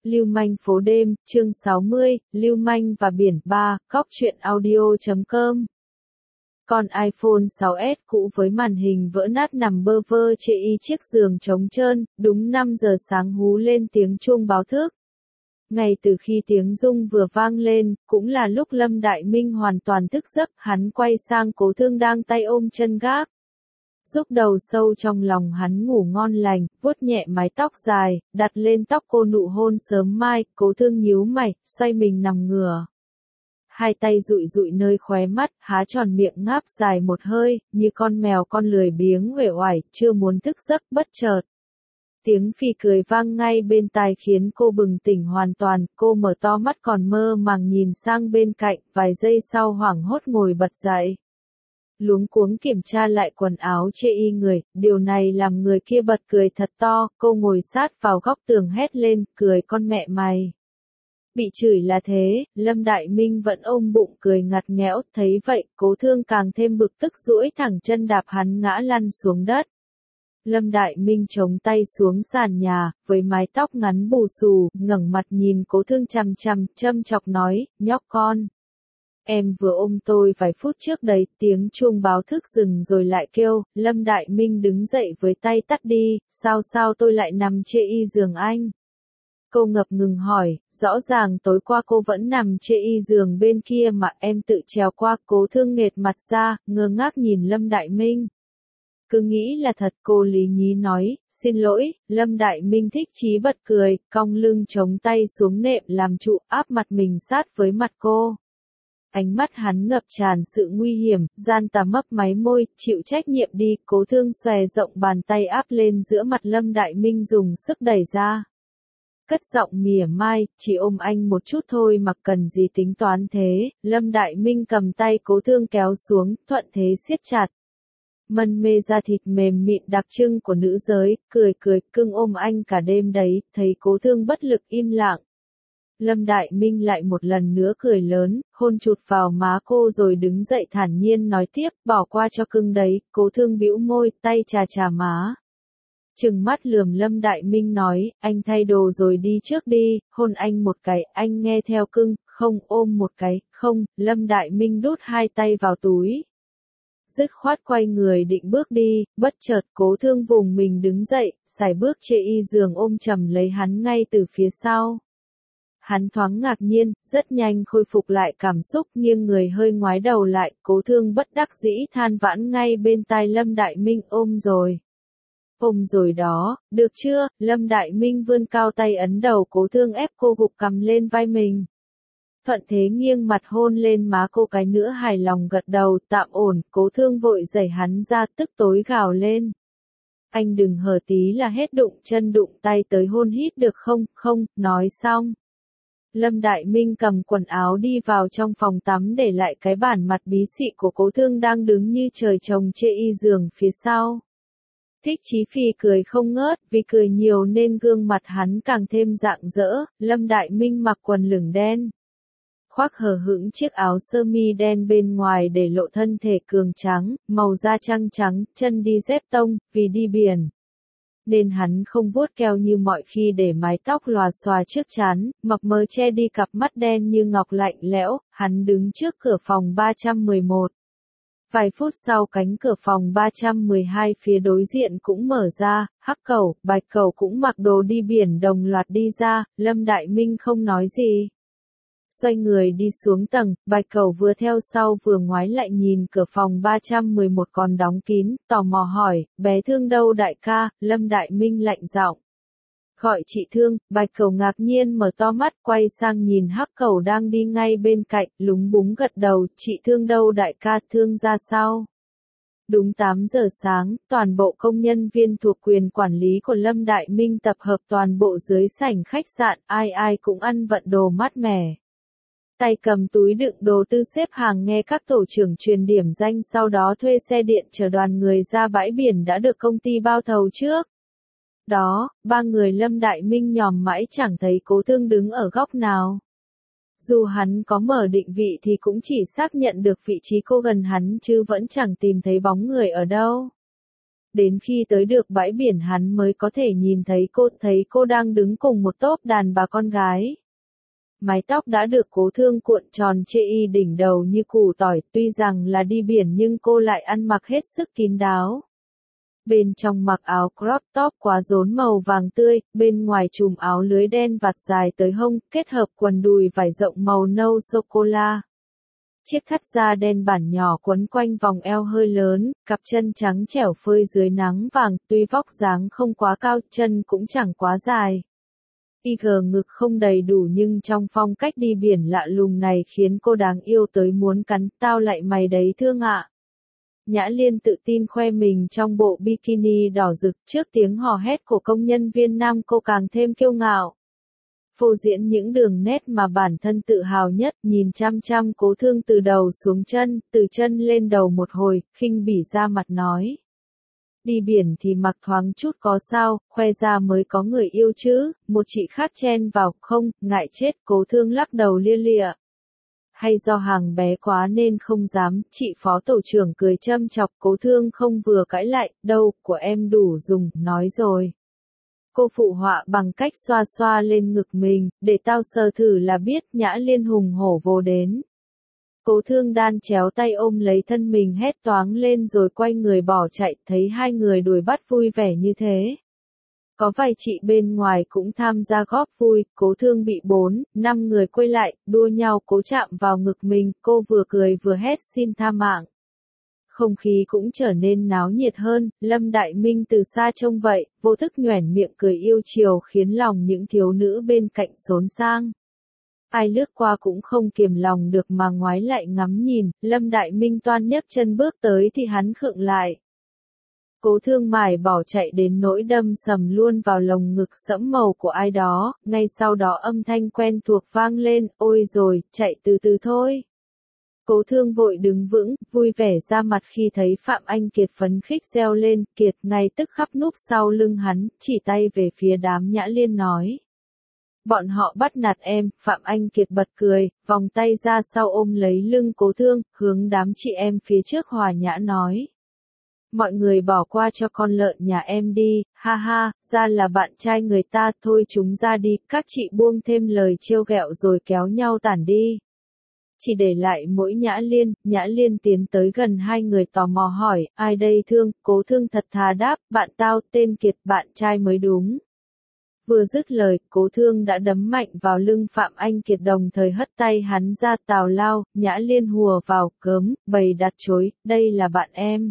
Lưu manh phố đêm, chương 60, Lưu manh và biển 3, góc truyện audio.com. Con iPhone 6s cũ với màn hình vỡ nát nằm bơ vơ chê y chiếc giường trống trơn, đúng 5 giờ sáng hú lên tiếng chuông báo thức. Ngay từ khi tiếng rung vừa vang lên, cũng là lúc Lâm Đại Minh hoàn toàn thức giấc, hắn quay sang Cố Thương đang tay ôm chân gác. Rúc đầu sâu trong lòng hắn ngủ ngon lành, vuốt nhẹ mái tóc dài, đặt lên tóc cô nụ hôn sớm mai, Cố Thương nhíu mày, xoay mình nằm ngửa. Hai tay dụi dụi nơi khóe mắt, há tròn miệng ngáp dài một hơi, như con mèo con lười biếng uể oải, chưa muốn thức giấc bất chợt. Tiếng phì cười vang ngay bên tai khiến cô bừng tỉnh hoàn toàn, cô mở to mắt còn mơ màng nhìn sang bên cạnh, vài giây sau hoảng hốt ngồi bật dậy. Luống cuống kiểm tra lại quần áo chê y người, điều này làm người kia bật cười thật to, cô ngồi sát vào góc tường hét lên, cười con mẹ mày. Bị chửi là thế, Lâm Đại Minh vẫn ôm bụng cười ngặt nghẽo, thấy vậy, Cố Thương càng thêm bực tức duỗi thẳng chân đạp hắn ngã lăn xuống đất. Lâm Đại Minh chống tay xuống sàn nhà, với mái tóc ngắn bù xù, ngẩng mặt nhìn Cố Thương chằm chằm, châm chọc nói, nhóc con. Em vừa ôm tôi vài phút trước đấy, tiếng chuông báo thức dừng rồi lại kêu, Lâm Đại Minh đứng dậy với tay tắt đi, sao tôi lại nằm chê y giường anh? Cô ngập ngừng hỏi, rõ ràng tối qua cô vẫn nằm chê y giường bên kia mà em tự trèo qua. Cố Thương nghệt mặt ra, ngơ ngác nhìn Lâm Đại Minh. Cứ nghĩ là thật, cô lý nhí nói, xin lỗi. Lâm Đại Minh thích chí bật cười, cong lưng chống tay xuống nệm làm trụ, áp mặt mình sát với mặt cô. Ánh mắt hắn ngập tràn sự nguy hiểm, gian tà mấp máy môi, chịu trách nhiệm đi. Cố Thương xòe rộng bàn tay áp lên giữa mặt Lâm Đại Minh dùng sức đẩy ra. Cất giọng mỉa mai, chỉ ôm anh một chút thôi mà cần gì tính toán thế. Lâm Đại Minh cầm tay Cố Thương kéo xuống, thuận thế siết chặt. Mân mê da thịt mềm mịn đặc trưng của nữ giới, cười cưng ôm anh cả đêm đấy, thấy Cố Thương bất lực im lặng. Lâm Đại Minh lại một lần nữa cười lớn, hôn chụt vào má cô rồi đứng dậy thản nhiên nói tiếp, bỏ qua cho cưng đấy. Cố Thương bĩu môi, tay chà má. Trừng mắt lườm Lâm Đại Minh nói, anh thay đồ rồi đi trước đi, hôn anh một cái, anh nghe theo cưng, không ôm một cái, không. Lâm Đại Minh đút hai tay vào túi. Dứt khoát quay người định bước đi, bất chợt Cố Thương vùng mình đứng dậy, sải bước chê y giường ôm chầm lấy hắn ngay từ phía sau. Hắn thoáng ngạc nhiên, rất nhanh khôi phục lại cảm xúc, nghiêng người hơi ngoái đầu lại. Cố Thương bất đắc dĩ than vãn ngay bên tai Lâm Đại Minh, ôm rồi. Ôm rồi đó, được chưa? Lâm Đại Minh vươn cao tay ấn đầu Cố Thương, ép cô gục cằm lên vai mình. Thuận thế nghiêng mặt hôn lên má cô cái nữa, hài lòng gật đầu, tạm ổn. Cố Thương vội đẩy hắn ra, tức tối gào lên. Anh đừng hở tí là hết đụng chân đụng tay tới hôn hít được không? Không, nói xong. Lâm Đại Minh cầm quần áo đi vào trong phòng tắm, để lại cái bản mặt bí xị của Cố Thương đang đứng như trời trồng chê y giường phía sau. Thích Chí Phi cười không ngớt, vì cười nhiều nên gương mặt hắn càng thêm rạng rỡ. Lâm Đại Minh mặc quần lửng đen, khoác hở hững chiếc áo sơ mi đen bên ngoài để lộ thân thể cường tráng, màu da trắng trắng, chân đi dép tông, vì đi biển nên hắn không vuốt keo như mọi khi, để mái tóc lòa xòa trước trán, mập mờ che đi cặp mắt đen như ngọc lạnh lẽo. Hắn đứng trước cửa phòng 311. Vài phút sau cánh cửa phòng 312 phía đối diện cũng mở ra, Hắc Cẩu, Bạch Cẩu cũng mặc đồ đi biển đồng loạt đi ra. Lâm Đại Minh không nói gì. Xoay người đi xuống tầng, Bạch Cẩu vừa theo sau vừa ngoái lại nhìn cửa phòng 311 còn đóng kín, tò mò hỏi, bé Thương đâu đại ca? Lâm Đại Minh lạnh giọng. Gọi chị Thương. Bạch Cẩu ngạc nhiên mở to mắt, quay sang nhìn Hắc Cẩu đang đi ngay bên cạnh, lúng búng gật đầu, chị Thương đâu đại ca? Thương ra sao? Đúng 8 giờ sáng, toàn bộ công nhân viên thuộc quyền quản lý của Lâm Đại Minh tập hợp toàn bộ dưới sảnh khách sạn, ai cũng ăn vận đồ mát mẻ. Tay cầm túi đựng đồ tư xếp hàng nghe các tổ trưởng truyền điểm danh, sau đó thuê xe điện chở đoàn người ra bãi biển đã được công ty bao thầu trước. Đó, ba người Lâm Đại Minh nhòm mãi chẳng thấy Cố Thương đứng ở góc nào. Dù hắn có mở định vị thì cũng chỉ xác nhận được vị trí cô gần hắn chứ vẫn chẳng tìm thấy bóng người ở đâu. Đến khi tới được bãi biển hắn mới có thể nhìn thấy cô đang đứng cùng một tốp đàn bà con gái. Mái tóc đã được Cố Thương cuộn tròn chê y đỉnh đầu như củ tỏi, tuy rằng là đi biển nhưng cô lại ăn mặc hết sức kín đáo. Bên trong mặc áo crop top quá rốn màu vàng tươi, bên ngoài trùm áo lưới đen vạt dài tới hông, kết hợp quần đùi vải rộng màu nâu sô-cô-la. Chiếc thắt da đen bản nhỏ quấn quanh vòng eo hơi lớn, cặp chân trắng trẻo phơi dưới nắng vàng, tuy vóc dáng không quá cao, chân cũng chẳng quá dài. IG ngực không đầy đủ nhưng trong phong cách đi biển lạ lùng này khiến cô đáng yêu tới muốn cắn, tao lại mày đấy thương ạ. Nhã Liên tự tin khoe mình trong bộ bikini đỏ rực, trước tiếng hò hét của công nhân viên nam cô càng thêm kiêu ngạo. Phô diễn những đường nét mà bản thân tự hào nhất, nhìn chăm chăm Cố Thương từ đầu xuống chân, từ chân lên đầu một hồi, khinh bỉ ra mặt nói. Đi biển thì mặc thoáng chút có sao, khoe ra mới có người yêu chứ, một chị khác chen vào, không, ngại chết, Cố Thương lắc đầu lia lịa. Hay do hàng bé quá nên không dám, chị phó tổ trưởng cười châm chọc, Cố Thương không vừa cãi lại, đâu, của em đủ dùng, nói rồi. Cô phụ họa bằng cách xoa xoa lên ngực mình, để tao sờ thử là biết. Nhã Liên hùng hổ vồ đến. Cố Thương đan chéo tay ôm lấy thân mình hét toáng lên rồi quay người bỏ chạy, thấy hai người đuổi bắt vui vẻ như thế. Có vài chị bên ngoài cũng tham gia góp vui, Cố Thương bị 4-5 người quay lại, đua nhau cố chạm vào ngực mình, cô vừa cười vừa hét xin tha mạng. Không khí cũng trở nên náo nhiệt hơn, Lâm Đại Minh từ xa trông vậy, vô thức nhoẻn miệng cười yêu chiều khiến lòng những thiếu nữ bên cạnh xốn sang. Ai lướt qua cũng không kiềm lòng được mà ngoái lại ngắm nhìn, Lâm Đại Minh toan nhấc chân bước tới thì hắn khựng lại. Cố Thương mải bỏ chạy đến nỗi đâm sầm luôn vào lồng ngực sẫm màu của ai đó, ngay sau đó âm thanh quen thuộc vang lên, ôi rồi, chạy từ từ thôi. Cố Thương vội đứng vững, vui vẻ ra mặt khi thấy Phạm Anh Kiệt phấn khích reo lên, Kiệt ngay tức khắp núp sau lưng hắn, chỉ tay về phía đám Nhã Liên nói. Bọn họ bắt nạt em, Phạm Anh Kiệt bật cười, vòng tay ra sau ôm lấy lưng Cố Thương, hướng đám chị em phía trước hòa nhã nói. Mọi người bỏ qua cho con lợn nhà em đi, ha ha, ra là bạn trai người ta, thôi chúng ra đi, các chị buông thêm lời trêu ghẹo rồi kéo nhau tản đi. Chỉ để lại mỗi Nhã Liên tiến tới gần hai người tò mò hỏi, ai đây Thương, Cố Thương thật thà đáp, bạn tao, tên Kiệt, bạn trai mới đúng. Vừa dứt lời, Cố Thương đã đấm mạnh vào lưng Phạm Anh Kiệt đồng thời hất tay hắn ra tào lao, Nhã Liên hùa vào, cớm, bày đặt chối, đây là bạn em.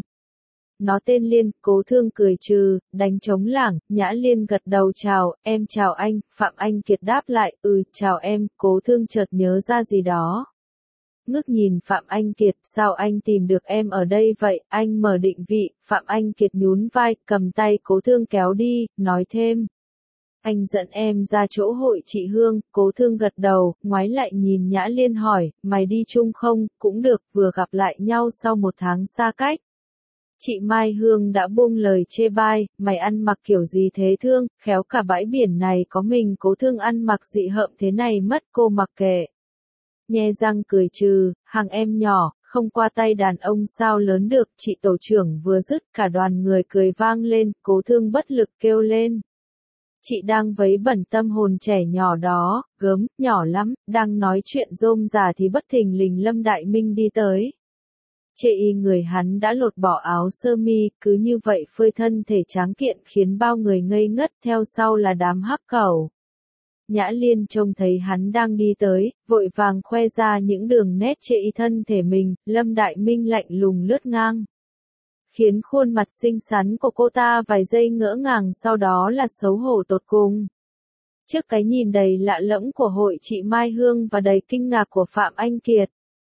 Nó tên Liên, Cố Thương cười trừ, đánh trống lảng, Nhã Liên gật đầu chào, em chào anh, Phạm Anh Kiệt đáp lại, chào em, Cố Thương chợt nhớ ra gì đó. Ngước nhìn Phạm Anh Kiệt, sao anh tìm được em ở đây vậy, anh mở định vị, Phạm Anh Kiệt nhún vai, cầm tay Cố Thương kéo đi, nói thêm. Anh dẫn em ra chỗ hội chị Hương, Cố Thương gật đầu, ngoái lại nhìn Nhã Liên hỏi, mày đi chung không, cũng được, vừa gặp lại nhau sau một tháng xa cách. Chị Mai Hương đã buông lời chê bai, mày ăn mặc kiểu gì thế Thương, khéo cả bãi biển này có mình Cố Thương ăn mặc dị hợm thế này mất, cô mặc kệ. Nhe răng cười trừ, hàng em nhỏ, không qua tay đàn ông sao lớn được, chị tổ trưởng vừa dứt cả đoàn người cười vang lên, Cố Thương bất lực kêu lên. Chị đang vấy bẩn tâm hồn trẻ nhỏ đó, gớm, nhỏ lắm, đang nói chuyện rôm rả thì bất thình lình Lâm Đại Minh đi tới. Chê y người hắn đã lột bỏ áo sơ mi, cứ như vậy phơi thân thể tráng kiện khiến bao người ngây ngất, theo sau là đám hắc cẩu. Nhã Liên trông thấy hắn đang đi tới, vội vàng khoe ra những đường nét chê y thân thể mình, Lâm Đại Minh lạnh lùng lướt ngang. Khiến khuôn mặt xinh xắn của cô ta vài giây ngỡ ngàng sau đó là xấu hổ tột cùng. Trước cái nhìn đầy lạ lẫm của hội chị Mai Hương và đầy kinh ngạc của Phạm Anh Kiệt.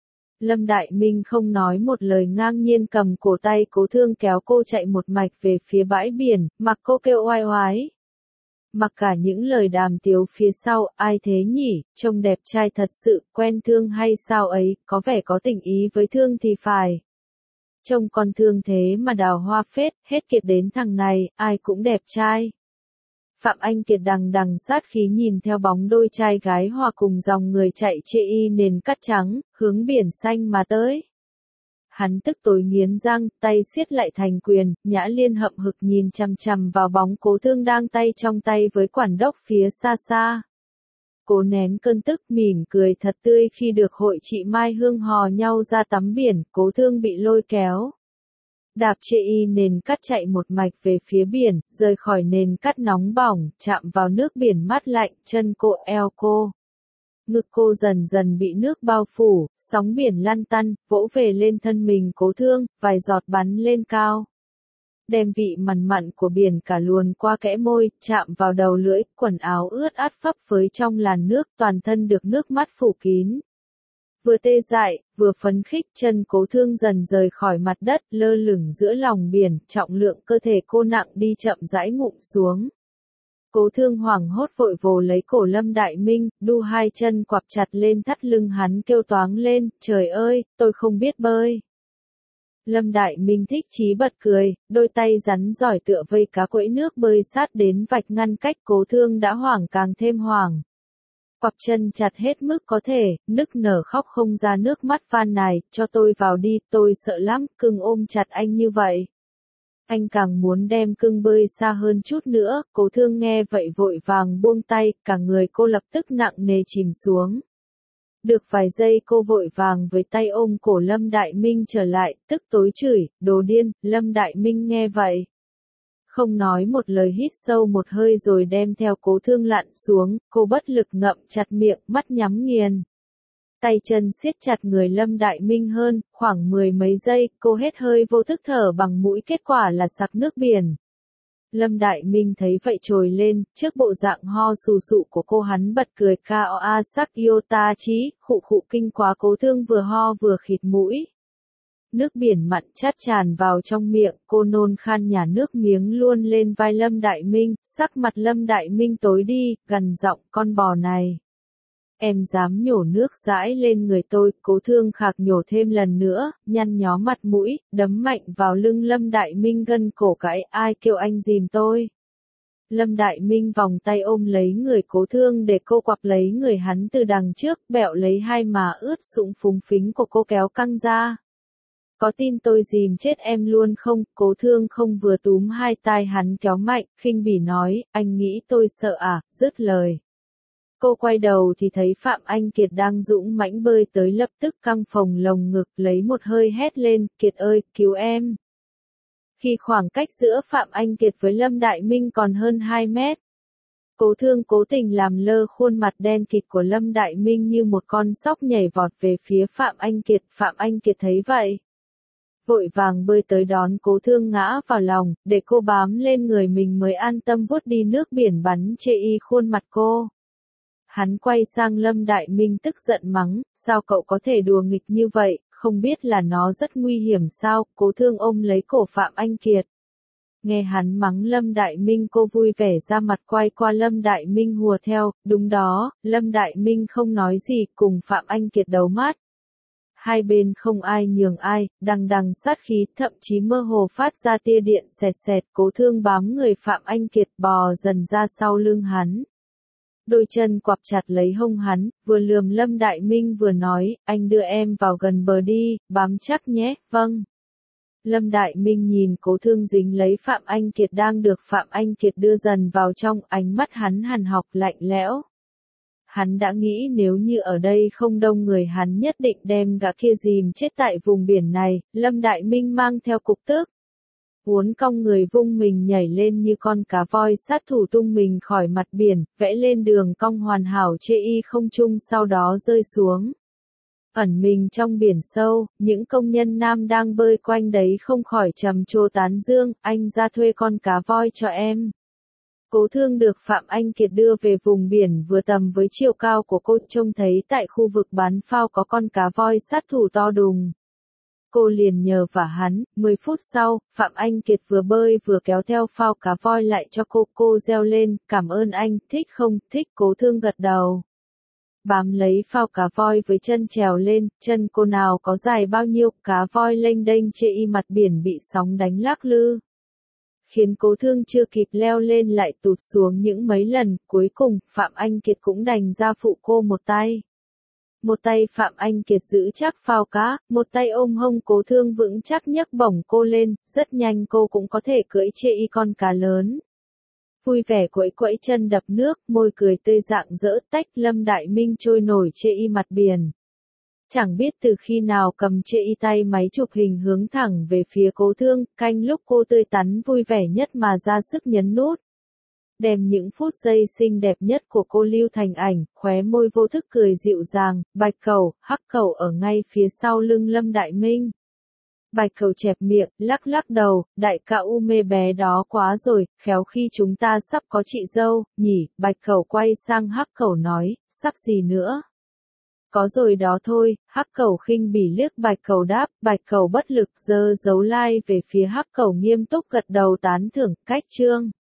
Lâm Đại Minh không nói một lời ngang nhiên cầm cổ tay Cố Thương kéo cô chạy một mạch về phía bãi biển, mặc cô kêu oai oái. Mặc cả những lời đàm tiếu phía sau, ai thế nhỉ, trông đẹp trai thật sự, quen Thương hay sao ấy, có vẻ có tình ý với Thương thì phải. Trông con Thương thế mà đào hoa phết, hết Kiệt đến thằng này, ai cũng đẹp trai. Phạm Anh Kiệt đằng đằng sát khí nhìn theo bóng đôi trai gái hòa cùng dòng người chạy chê y nền cát trắng, hướng biển xanh mà tới. Hắn tức tối nghiến răng, tay siết lại thành quyền, Nhã Liên hậm hực nhìn chằm chằm vào bóng Cố Thương đang tay trong tay với quản đốc phía xa xa. Cố nén cơn tức mỉm cười thật tươi khi được hội chị Mai Hương hò nhau ra tắm biển, Cố Thương bị lôi kéo. Đạp chê y nền cát chạy một mạch về phía biển, rời khỏi nền cát nóng bỏng, chạm vào nước biển mát lạnh, chân cô eo cô. Ngực cô dần dần bị nước bao phủ, sóng biển lăn tăn, vỗ về lên thân mình Cố Thương, vài giọt bắn lên cao. Đem vị mặn mặn của biển cả luồn qua kẽ môi, chạm vào đầu lưỡi, quần áo ướt át phấp phới trong làn nước, toàn thân được nước mắt phủ kín. Vừa tê dại, vừa phấn khích, chân Cố Thương dần rời khỏi mặt đất, lơ lửng giữa lòng biển, trọng lượng cơ thể cô nặng đi chậm rãi ngụm xuống. Cố Thương hoảng hốt vội vồ lấy cổ Lâm Đại Minh, đu hai chân quặp chặt lên thắt lưng hắn kêu toáng lên, trời ơi, tôi không biết bơi. Lâm Đại Minh thích chí bật cười, đôi tay rắn giỏi tựa vây cá quẫy nước bơi sát đến vạch ngăn cách Cố Thương đã hoảng càng thêm hoảng. Quặp chân chặt hết mức có thể, nức nở khóc không ra nước mắt van nài, cho tôi vào đi, tôi sợ lắm, cưng ôm chặt anh như vậy. Anh càng muốn đem cưng bơi xa hơn chút nữa, Cố Thương nghe vậy vội vàng buông tay, cả người cô lập tức nặng nề chìm xuống. Được vài giây cô vội vàng với tay ôm cổ Lâm Đại Minh trở lại, tức tối chửi, đồ điên. Lâm Đại Minh nghe vậy. Không nói một lời, hít sâu một hơi rồi đem theo Cố Thương lặn xuống, cô bất lực ngậm chặt miệng, mắt nhắm nghiền. Tay chân siết chặt người Lâm Đại Minh hơn, khoảng 10 mấy giây, cô hết hơi vô thức thở bằng mũi, kết quả là sặc nước biển. Lâm Đại Minh thấy vậy trồi lên, trước bộ dạng ho sù sụ của cô hắn bật cười cao a sắc yota chí, khụ khụ kinh quá. Cố Thương vừa ho vừa khịt mũi. Nước biển mặn chát tràn vào trong miệng, cô nôn khan nhả nước miếng luôn lên vai Lâm Đại Minh, sắc mặt Lâm Đại Minh tối đi, gằn giọng, con bò này. Em dám nhổ nước dãi lên người tôi. Cố Thương khạc nhổ thêm lần nữa, nhăn nhó mặt mũi, đấm mạnh vào lưng Lâm Đại Minh gân cổ cãi, ai kêu anh dìm tôi. Lâm Đại Minh vòng tay ôm lấy người Cố Thương để cô quặp lấy người hắn từ đằng trước, bẹo lấy hai má ướt sũng phúng phính của cô kéo căng ra. Có tin tôi dìm chết em luôn không? Cố Thương không vừa túm hai tai hắn kéo mạnh, khinh bỉ nói, anh nghĩ tôi sợ à, dứt lời. Cô quay đầu thì thấy Phạm Anh Kiệt đang dũng mãnh bơi tới, lập tức căng phồng lồng ngực, lấy một hơi hét lên, Kiệt ơi, cứu em. Khi khoảng cách giữa Phạm Anh Kiệt với Lâm Đại Minh còn hơn 2 mét. Cố Thương cố tình làm lơ khuôn mặt đen kịt của Lâm Đại Minh như một con sóc nhảy vọt về phía Phạm Anh Kiệt. Phạm Anh Kiệt thấy vậy, vội vàng bơi tới đón Cố Thương ngã vào lòng, để cô bám lên người mình mới an tâm vuốt đi nước biển bắn chê y khuôn mặt cô. Hắn quay sang Lâm Đại Minh tức giận mắng, sao cậu có thể đùa nghịch như vậy, không biết là nó rất nguy hiểm sao? Cố Thương ôm lấy cổ Phạm Anh Kiệt. Nghe hắn mắng Lâm Đại Minh, cô vui vẻ ra mặt quay qua Lâm Đại Minh hùa theo, đúng đó. Lâm Đại Minh không nói gì, cùng Phạm Anh Kiệt đấu mát. Hai bên không ai nhường ai, đằng đằng sát khí, thậm chí mơ hồ phát ra tia điện xẹt xẹt. Cố Thương bám người Phạm Anh Kiệt bò dần ra sau lưng hắn. Đôi chân quặp chặt lấy hông hắn, vừa lườm Lâm Đại Minh vừa nói, anh đưa em vào gần bờ đi, bám chắc nhé, vâng. Lâm Đại Minh nhìn Cố Thương dính lấy Phạm Anh Kiệt đang được Phạm Anh Kiệt đưa dần vào trong, ánh mắt hắn hằn học lạnh lẽo. Hắn đã nghĩ nếu như ở đây không đông người hắn nhất định đem gã kia dìm chết tại vùng biển này. Lâm Đại Minh mang theo cục tức, uốn cong người vung mình nhảy lên như con cá voi sát thủ, tung mình khỏi mặt biển, vẽ lên đường cong hoàn hảo chê y không trung, sau đó rơi xuống. Ẩn mình trong biển sâu, những công nhân nam đang bơi quanh đấy không khỏi trầm trồ tán dương, anh ra thuê con cá voi cho em. Cố Thương được Phạm Anh Kiệt đưa về vùng biển vừa tầm với chiều cao của cô, trông thấy tại khu vực bán phao có con cá voi sát thủ to đùng. Cô liền nhờ vả hắn. 10 phút sau, Phạm Anh Kiệt vừa bơi vừa kéo theo phao cá voi lại cho cô reo lên, cảm ơn anh, thích không? Thích. Cố Thương gật đầu. Bám lấy phao cá voi với chân trèo lên, chân cô nào có dài bao nhiêu, cá voi lênh đênh chê y mặt biển bị sóng đánh lắc lư. Khiến Cố Thương chưa kịp leo lên lại tụt xuống những mấy lần, cuối cùng, Phạm Anh Kiệt cũng đành ra phụ cô một tay. một tay Phạm Anh Kiệt giữ chắc phao cá, một tay ôm hông Cố Thương vững chắc nhấc bổng cô lên, rất nhanh cô cũng có thể cưỡi chê y con cá lớn. Vui vẻ quẫy quẫy chân đập nước, môi cười tươi rạng rỡ tách Lâm Đại Minh trôi nổi chê y mặt biển. Chẳng biết từ khi nào cầm chê y tay máy chụp hình hướng thẳng về phía Cố Thương, canh lúc cô tươi tắn vui vẻ nhất mà ra sức nhấn nút. Đem những phút giây xinh đẹp nhất của cô lưu thành ảnh, khóe môi vô thức cười dịu dàng, bạch cầu, hắc cầu ở ngay phía sau lưng Lâm Đại Minh. Bạch cầu chẹp miệng, lắc lắc đầu, đại ca u mê bé đó quá rồi, khéo khi chúng ta sắp có chị dâu, nhỉ, bạch cầu quay sang hắc cầu nói, sắp gì nữa. Có rồi đó thôi, hắc cầu khinh bỉ liếc bạch cầu đáp, bạch cầu bất lực giơ dấu like về phía hắc cầu nghiêm túc gật đầu tán thưởng, cách chương.